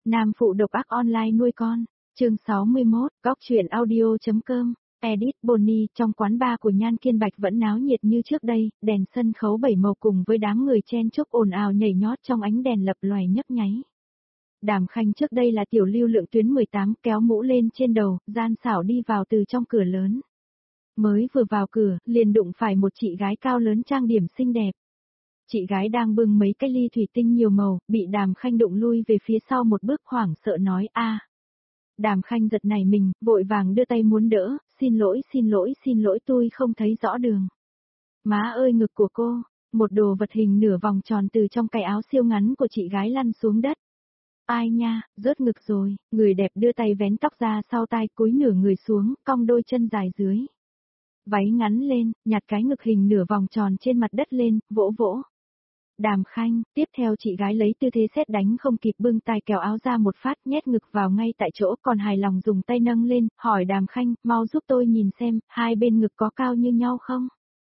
Nam phụ độc ác online nuôi con, chương 61, góc truyện audio.com, edit Bonnie. Trong quán bar của Nhan Kiên Bạch vẫn náo nhiệt như trước đây, đèn sân khấu bảy màu cùng với đám người chen chúc ồn ào nhảy nhót trong ánh đèn lập lòe nhấp nháy. Đàm Khanh trước đây là tiểu lưu lượng tuyến 18, kéo mũ lên trên đầu, gian xảo đi vào từ trong cửa lớn. Mới vừa vào cửa, liền đụng phải một chị gái cao lớn trang điểm xinh đẹp. Chị gái đang bưng mấy cái ly thủy tinh nhiều màu, bị Đàm Khanh đụng lui về phía sau một bước, hoảng sợ nói a. Đàm Khanh giật nảy mình, vội vàng đưa tay muốn đỡ, xin lỗi tôi không thấy rõ đường. Má ơi, ngực của cô, một đồ vật hình nửa vòng tròn từ trong cái áo siêu ngắn của chị gái lăn xuống đất. Ai nha, rớt ngực rồi, người đẹp đưa tay vén tóc ra sau tai, cúi nửa người xuống, cong đôi chân dài dưới. Váy ngắn lên, nhặt cái ngực hình nửa vòng tròn trên mặt đất lên, vỗ vỗ. Đàm Khanh, tiếp theo chị gái lấy tư thế sét đánh không kịp bưng tay kéo áo ra một phát, nhét ngực vào ngay tại chỗ, còn hài lòng dùng tay nâng lên, hỏi Đàm Khanh, mau giúp tôi nhìn xem, hai bên ngực có cao như nhau không?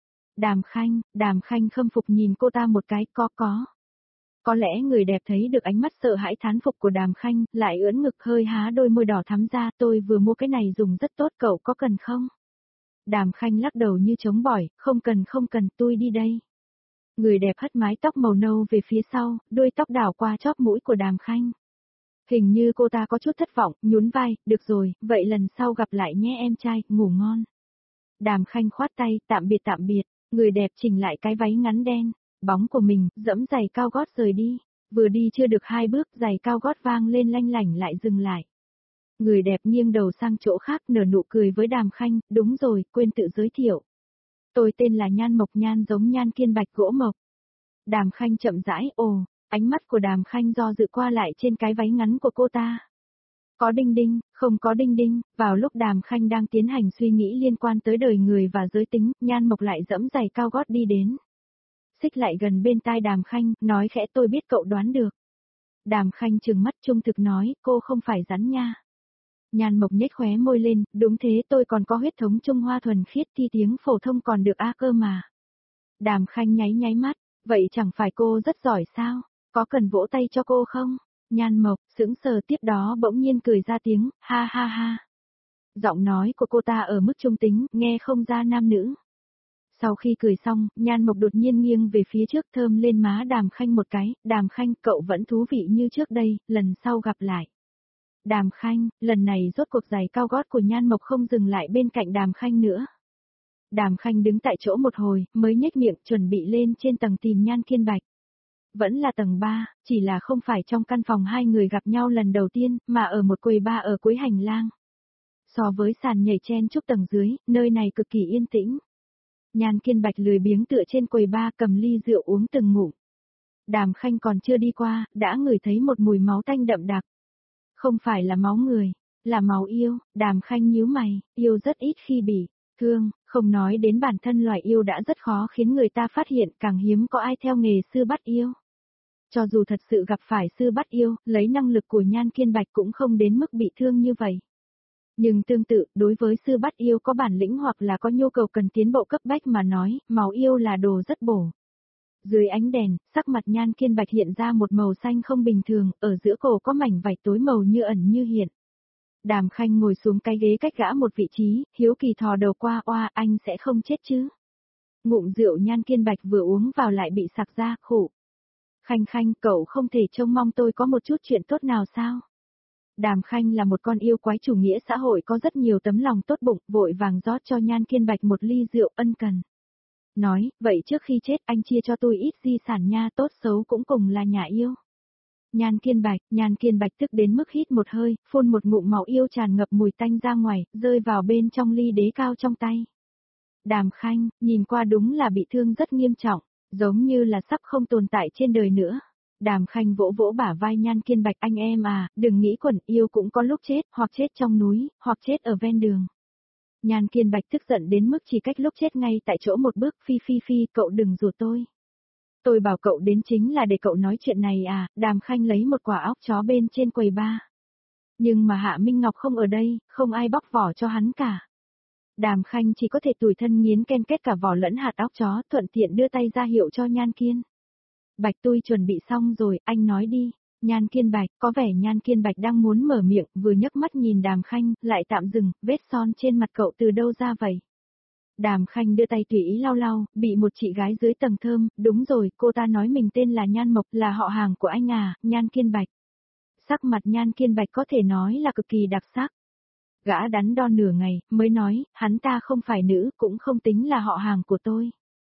Đàm Khanh khâm phục nhìn cô ta một cái, có. Có lẽ người đẹp thấy được ánh mắt sợ hãi thán phục của Đàm Khanh, lại ưỡn ngực hơi há đôi môi đỏ thắm ra, tôi vừa mua cái này dùng rất tốt, cậu có cần không? Đàm Khanh lắc đầu như chống bỏi, không cần, tôi đi đây. Người đẹp hất mái tóc màu nâu về phía sau, đuôi tóc đảo qua chóp mũi của Đàm Khanh. Hình như cô ta có chút thất vọng, nhún vai, được rồi, vậy lần sau gặp lại nhé em trai, ngủ ngon. Đàm Khanh khoát tay, tạm biệt, người đẹp chỉnh lại cái váy ngắn đen, bóng của mình, dẫm giày cao gót rời đi. Vừa đi chưa được 2 bước, giày cao gót vang lên lanh lảnh lại dừng lại. Người đẹp nghiêng đầu sang chỗ khác, nở nụ cười với Đàm Khanh, đúng rồi, quên tự giới thiệu. Tôi tên là Nhan Mộc, Nhan giống Nhan Kiên Bạch gỗ mộc. Đàm Khanh chậm rãi, ánh mắt của Đàm Khanh do dự qua lại trên cái váy ngắn của cô ta. Có đinh đinh, không có đinh đinh, vào lúc Đàm Khanh đang tiến hành suy nghĩ liên quan tới đời người và giới tính, Nhan Mộc lại dẫm giày cao gót đi đến. Xích lại gần bên tai Đàm Khanh, nói khẽ, tôi biết cậu đoán được. Đàm Khanh trừng mắt trung thực nói, cô không phải rắn nha. Nhan Mộc nhếch khóe môi lên, đúng thế, tôi còn có huyết thống Trung Hoa thuần khiết, thi tiếng phổ thông còn được a cơ mà. Đàm Khanh nháy mắt, vậy chẳng phải cô rất giỏi sao, có cần vỗ tay cho cô không? Nhan Mộc sững sờ, tiếp đó bỗng nhiên cười ra tiếng, ha ha ha. Giọng nói của cô ta ở mức trung tính, nghe không ra nam nữ. Sau khi cười xong, Nhan Mộc đột nhiên nghiêng về phía trước, thơm lên má Đàm Khanh một cái, Đàm Khanh, cậu vẫn thú vị như trước đây, lần sau gặp lại. Đàm Khanh, lần này rốt cuộc giày cao gót của Nhan Mộc không dừng lại bên cạnh Đàm Khanh nữa. Đàm Khanh đứng tại chỗ một hồi, mới nhếch miệng, chuẩn bị lên trên tầng tìm Nhan Kiên Bạch. Vẫn là tầng 3, chỉ là không phải trong căn phòng hai người gặp nhau lần đầu tiên, mà ở một quầy bar ở cuối hành lang. So với sàn nhảy chen chúc tầng dưới, nơi này cực kỳ yên tĩnh. Nhan Kiên Bạch lười biếng tựa trên quầy bar, cầm ly rượu uống từng ngụm. Đàm Khanh còn chưa đi qua, đã ngửi thấy một mùi máu tanh đậm đặc. Không phải là máu người, là máu yêu. Đàm Khanh nhíu mày, yêu rất ít khi bị thương, không nói đến bản thân loài yêu đã rất khó khiến người ta phát hiện, càng hiếm có ai theo nghề sư bắt yêu. Cho dù thật sự gặp phải sư bắt yêu, lấy năng lực của Nhan Kiên Bạch cũng không đến mức bị thương như vậy. Nhưng tương tự, đối với sư bắt yêu có bản lĩnh hoặc là có nhu cầu cần tiến bộ cấp bách mà nói, máu yêu là đồ rất bổ. Dưới ánh đèn, sắc mặt Nhan Kiên Bạch hiện ra một màu xanh không bình thường, ở giữa cổ có mảnh vải tối màu như ẩn như hiện. Đàm Khanh ngồi xuống cái ghế cách gã một vị trí, hiếu kỳ thò đầu qua, anh sẽ không chết chứ? Ngụm rượu Nhan Kiên Bạch vừa uống vào lại bị sặc ra, khổ. Khanh, cậu không thể trông mong tôi có một chút chuyện tốt nào sao? Đàm Khanh là một con yêu quái chủ nghĩa xã hội có rất nhiều tấm lòng tốt bụng, vội vàng rót cho Nhan Kiên Bạch một ly rượu ân cần. Nói, vậy trước khi chết anh chia cho tôi ít di sản nha, tốt xấu cũng cùng là nhà yêu. Nhan Kiên Bạch tức đến mức hít một hơi, phun một ngụm máu yêu tràn ngập mùi tanh ra ngoài, rơi vào bên trong ly đế cao trong tay. Đàm Khanh, nhìn qua đúng là bị thương rất nghiêm trọng, giống như là sắp không tồn tại trên đời nữa. Đàm Khanh vỗ vỗ bả vai Nhan Kiên Bạch, anh em à, đừng nghĩ quẩn, yêu cũng có lúc chết, hoặc chết trong núi, hoặc chết ở ven đường. Nhan Kiên Bạch tức giận đến mức chỉ cách lúc chết ngay tại chỗ một bước, phi, cậu đừng rủ tôi. Tôi bảo cậu đến chính là để cậu nói chuyện này à, Đàm Khanh lấy một quả óc chó bên trên quầy bar. Nhưng mà Hạ Minh Ngọc không ở đây, không ai bóc vỏ cho hắn cả. Đàm Khanh chỉ có thể tủi thân nghiến ken kết cả vỏ lẫn hạt óc chó, thuận tiện đưa tay ra hiệu cho Nhan Kiên Bạch, tôi chuẩn bị xong rồi, anh nói đi. Nhan Kiên Bạch, có vẻ Nhan Kiên Bạch đang muốn mở miệng, vừa nhấc mắt nhìn Đàm Khanh, lại tạm dừng, vết son trên mặt cậu từ đâu ra vậy? Đàm Khanh đưa tay tùy ý lau lau, bị một chị gái dưới tầng thơm, đúng rồi, cô ta nói mình tên là Nhan Mộc, là họ hàng của anh à, Nhan Kiên Bạch. Sắc mặt Nhan Kiên Bạch có thể nói là cực kỳ đặc sắc. Gã đắn đo nửa ngày, mới nói, hắn ta không phải nữ, cũng không tính là họ hàng của tôi.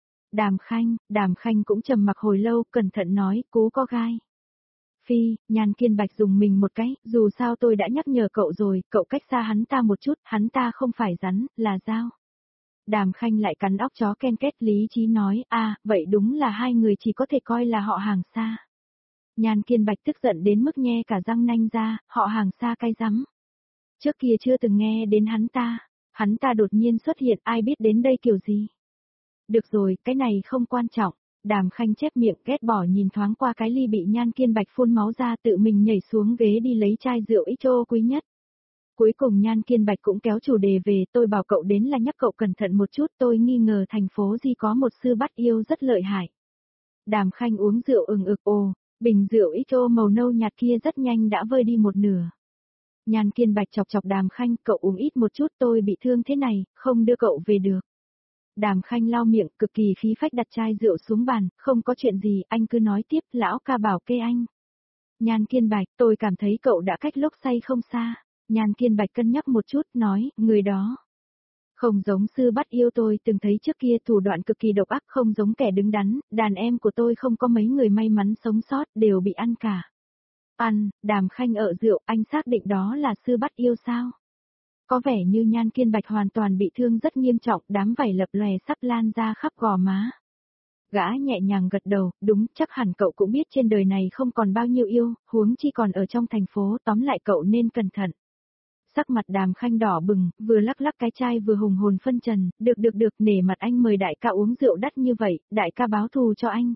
Đàm Khanh cũng trầm mặc hồi lâu, cẩn thận nói, cú có gai. Phi, Nhan Kiên Bạch dùng mình một cái, dù sao tôi đã nhắc nhở cậu rồi, cậu cách xa hắn ta một chút, hắn ta không phải rắn, là dao. Đàm Khanh lại cắn óc chó ken két lý trí nói, vậy đúng là hai người chỉ có thể coi là họ hàng xa. Nhan Kiên Bạch tức giận đến mức nhe cả răng nanh ra, họ hàng xa cay rắm. Trước kia chưa từng nghe đến hắn ta đột nhiên xuất hiện ai biết đến đây kiểu gì. Được rồi, cái này không quan trọng. Đàm Khanh chép miệng ghét bỏ nhìn thoáng qua cái ly bị Nhan Kiên Bạch phun máu ra tự mình nhảy xuống ghế đi lấy chai rượu XO quý nhất. Cuối cùng Nhan Kiên Bạch cũng kéo chủ đề về, tôi bảo cậu đến là nhắc cậu cẩn thận một chút, tôi nghi ngờ thành phố Di có một sư bắt yêu rất lợi hại. Đàm Khanh uống rượu ực bình rượu XO màu nâu nhạt kia rất nhanh đã vơi đi một nửa. Nhan Kiên Bạch chọc chọc Đàm Khanh, cậu uống ít một chút, tôi bị thương thế này, không đưa cậu về được. Đàm Khanh lau miệng, cực kỳ khí phách đặt chai rượu xuống bàn, không có chuyện gì, anh cứ nói tiếp, lão ca bảo kê anh. Nhan Kiên Bạch, tôi cảm thấy cậu đã cách lúc say không xa. Nhan Kiên Bạch cân nhắc một chút, nói, người đó. Không giống sư bắt yêu tôi từng thấy trước kia, thủ đoạn cực kỳ độc ác, không giống kẻ đứng đắn, đàn em của tôi không có mấy người may mắn sống sót, đều bị ăn cả. Đàm Khanh ợ rượu, anh xác định đó là sư bắt yêu sao? Có vẻ như Nhan Kiên Bạch hoàn toàn bị thương rất nghiêm trọng, đám vảy lập lòe sắp lan ra khắp gò má. Gã nhẹ nhàng gật đầu, đúng, chắc hẳn cậu cũng biết trên đời này không còn bao nhiêu yêu, huống chi còn ở trong thành phố, tóm lại cậu nên cẩn thận. Sắc mặt Đàm Khanh đỏ bừng, vừa lắc lắc cái chai vừa hùng hồn phân trần, được, nể mặt anh mời đại ca uống rượu đắt như vậy, đại ca báo thù cho anh.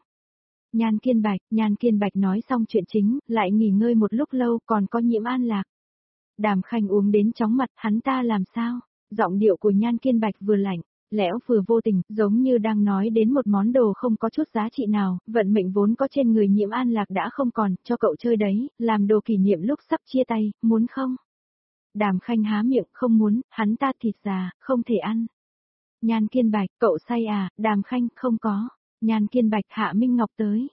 Nhan Kiên Bạch nói xong chuyện chính, lại nghỉ ngơi một lúc lâu còn có Nhiễm An Lạc. Đàm Khanh uống đến chóng mặt, hắn ta làm sao? Giọng điệu của Nhan Kiên Bạch vừa lạnh, lẽo vừa vô tình, giống như đang nói đến một món đồ không có chút giá trị nào, vận mệnh vốn có trên người Nhiễm An Lạc đã không còn, cho cậu chơi đấy, làm đồ kỷ niệm lúc sắp chia tay, muốn không? Đàm Khanh há miệng, không muốn, hắn ta thịt già, không thể ăn. Nhan Kiên Bạch, cậu say à? Đàm Khanh, không có. Nhan Kiên Bạch, Hạ Minh Ngọc tới.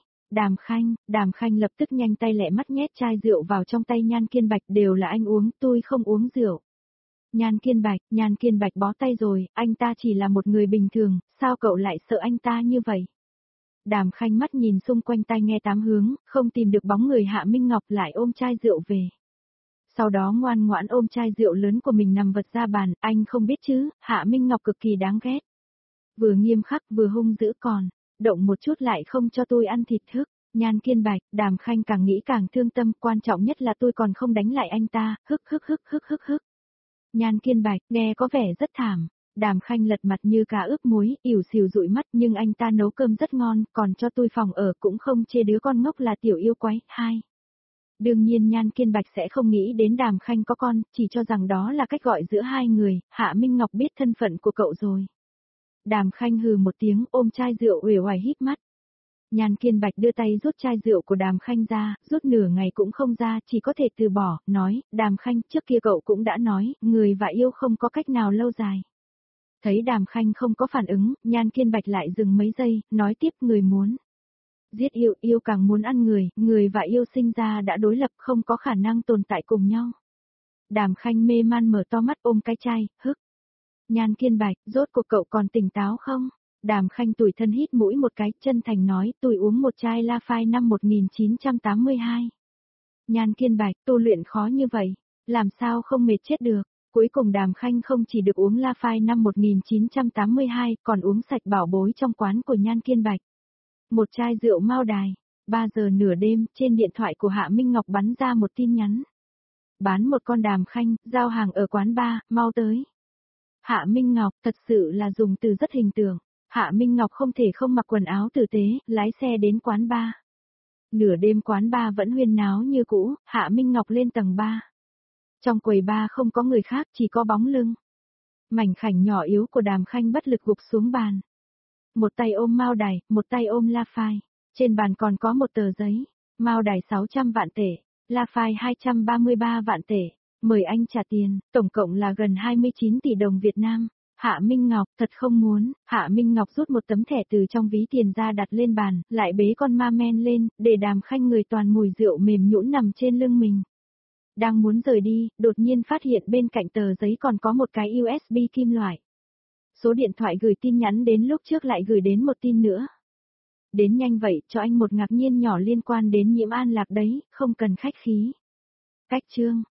Đàm Khanh lập tức nhanh tay lẹ mắt nhét chai rượu vào trong tay Nhan Kiên Bạch, đều là anh uống, tôi không uống rượu. Nhan Kiên Bạch bó tay rồi, anh ta chỉ là một người bình thường, sao cậu lại sợ anh ta như vậy? Đàm Khanh mắt nhìn xung quanh tai nghe tám hướng, không tìm được bóng người Hạ Minh Ngọc lại ôm chai rượu về. Sau đó ngoan ngoãn ôm chai rượu lớn của mình nằm vật ra bàn, anh không biết chứ, Hạ Minh Ngọc cực kỳ đáng ghét. Vừa nghiêm khắc vừa hung dữ còn, động một chút lại không cho tôi ăn thịt thức. Nhan Kiên Bạch, Đàm Khanh càng nghĩ càng thương tâm, quan trọng nhất là tôi còn không đánh lại anh ta, hức. Nhan Kiên Bạch, nghe có vẻ rất thảm. Đàm Khanh lật mặt như cá ướp muối, ỉu xìu dụi mắt, nhưng anh ta nấu cơm rất ngon, còn cho tôi phòng ở cũng không chê đứa con ngốc là tiểu yêu quái. 2. Đương nhiên Nhan Kiên Bạch sẽ không nghĩ đến Đàm Khanh có con, chỉ cho rằng đó là cách gọi giữa hai người, Hạ Minh Ngọc biết thân phận của cậu rồi. Đàm Khanh hừ một tiếng, ôm chai rượu uể oải híp mắt. Nhan Kiên Bạch đưa tay rút chai rượu của Đàm Khanh ra, rút nửa ngày cũng không ra, chỉ có thể từ bỏ, nói, Đàm Khanh, trước kia cậu cũng đã nói, người và yêu không có cách nào lâu dài. Thấy Đàm Khanh không có phản ứng, Nhan Kiên Bạch lại dừng mấy giây, nói tiếp, người muốn giết yêu, yêu càng muốn ăn người và yêu sinh ra đã đối lập không có khả năng tồn tại cùng nhau. Đàm Khanh mê man mở to mắt ôm cái chai, hức. Nhan Kiên Bạch, rốt cuộc cậu còn tỉnh táo không? Đàm Khanh tủi thân hít mũi một cái, chân thành nói, tôi uống một chai La Phai năm 1982. Nhan Kiên Bạch, tu luyện khó như vậy, làm sao không mệt chết được. Cuối cùng Đàm Khanh không chỉ được uống La Phai năm 1982, còn uống sạch bảo bối trong quán của Nhan Kiên Bạch. Một chai rượu Mao Đài. 3 giờ nửa đêm, trên điện thoại của Hạ Minh Ngọc bắn ra một tin nhắn. Bán một con Đàm Khanh, giao hàng ở quán bar, mau tới. Hạ Minh Ngọc, thật sự là dùng từ rất hình tượng. Hạ Minh Ngọc không thể không mặc quần áo tử tế, lái xe đến quán bar. Nửa đêm quán bar vẫn huyên náo như cũ, Hạ Minh Ngọc lên tầng 3. Trong quầy bar không có người khác, chỉ có bóng lưng. Mảnh khảnh nhỏ yếu của Đàm Khanh bất lực gục xuống bàn. Một tay ôm Mao Đài, một tay ôm La Phai. Trên bàn còn có một tờ giấy. Mao Đài 600 vạn tệ, La Phai 233 vạn tệ, mời anh trả tiền, tổng cộng là gần 29 tỷ đồng Việt Nam. Hạ Minh Ngọc, thật không muốn, Hạ Minh Ngọc rút một tấm thẻ từ trong ví tiền ra đặt lên bàn, lại bế con ma men lên, để Đàm Khanh người toàn mùi rượu mềm nhũn nằm trên lưng mình. Đang muốn rời đi, đột nhiên phát hiện bên cạnh tờ giấy còn có một cái USB kim loại. Số điện thoại gửi tin nhắn đến lúc trước lại gửi đến một tin nữa. Đến nhanh vậy, cho anh một ngạc nhiên nhỏ liên quan đến Nhiễm An Lạc đấy, không cần khách khí. Cách chương.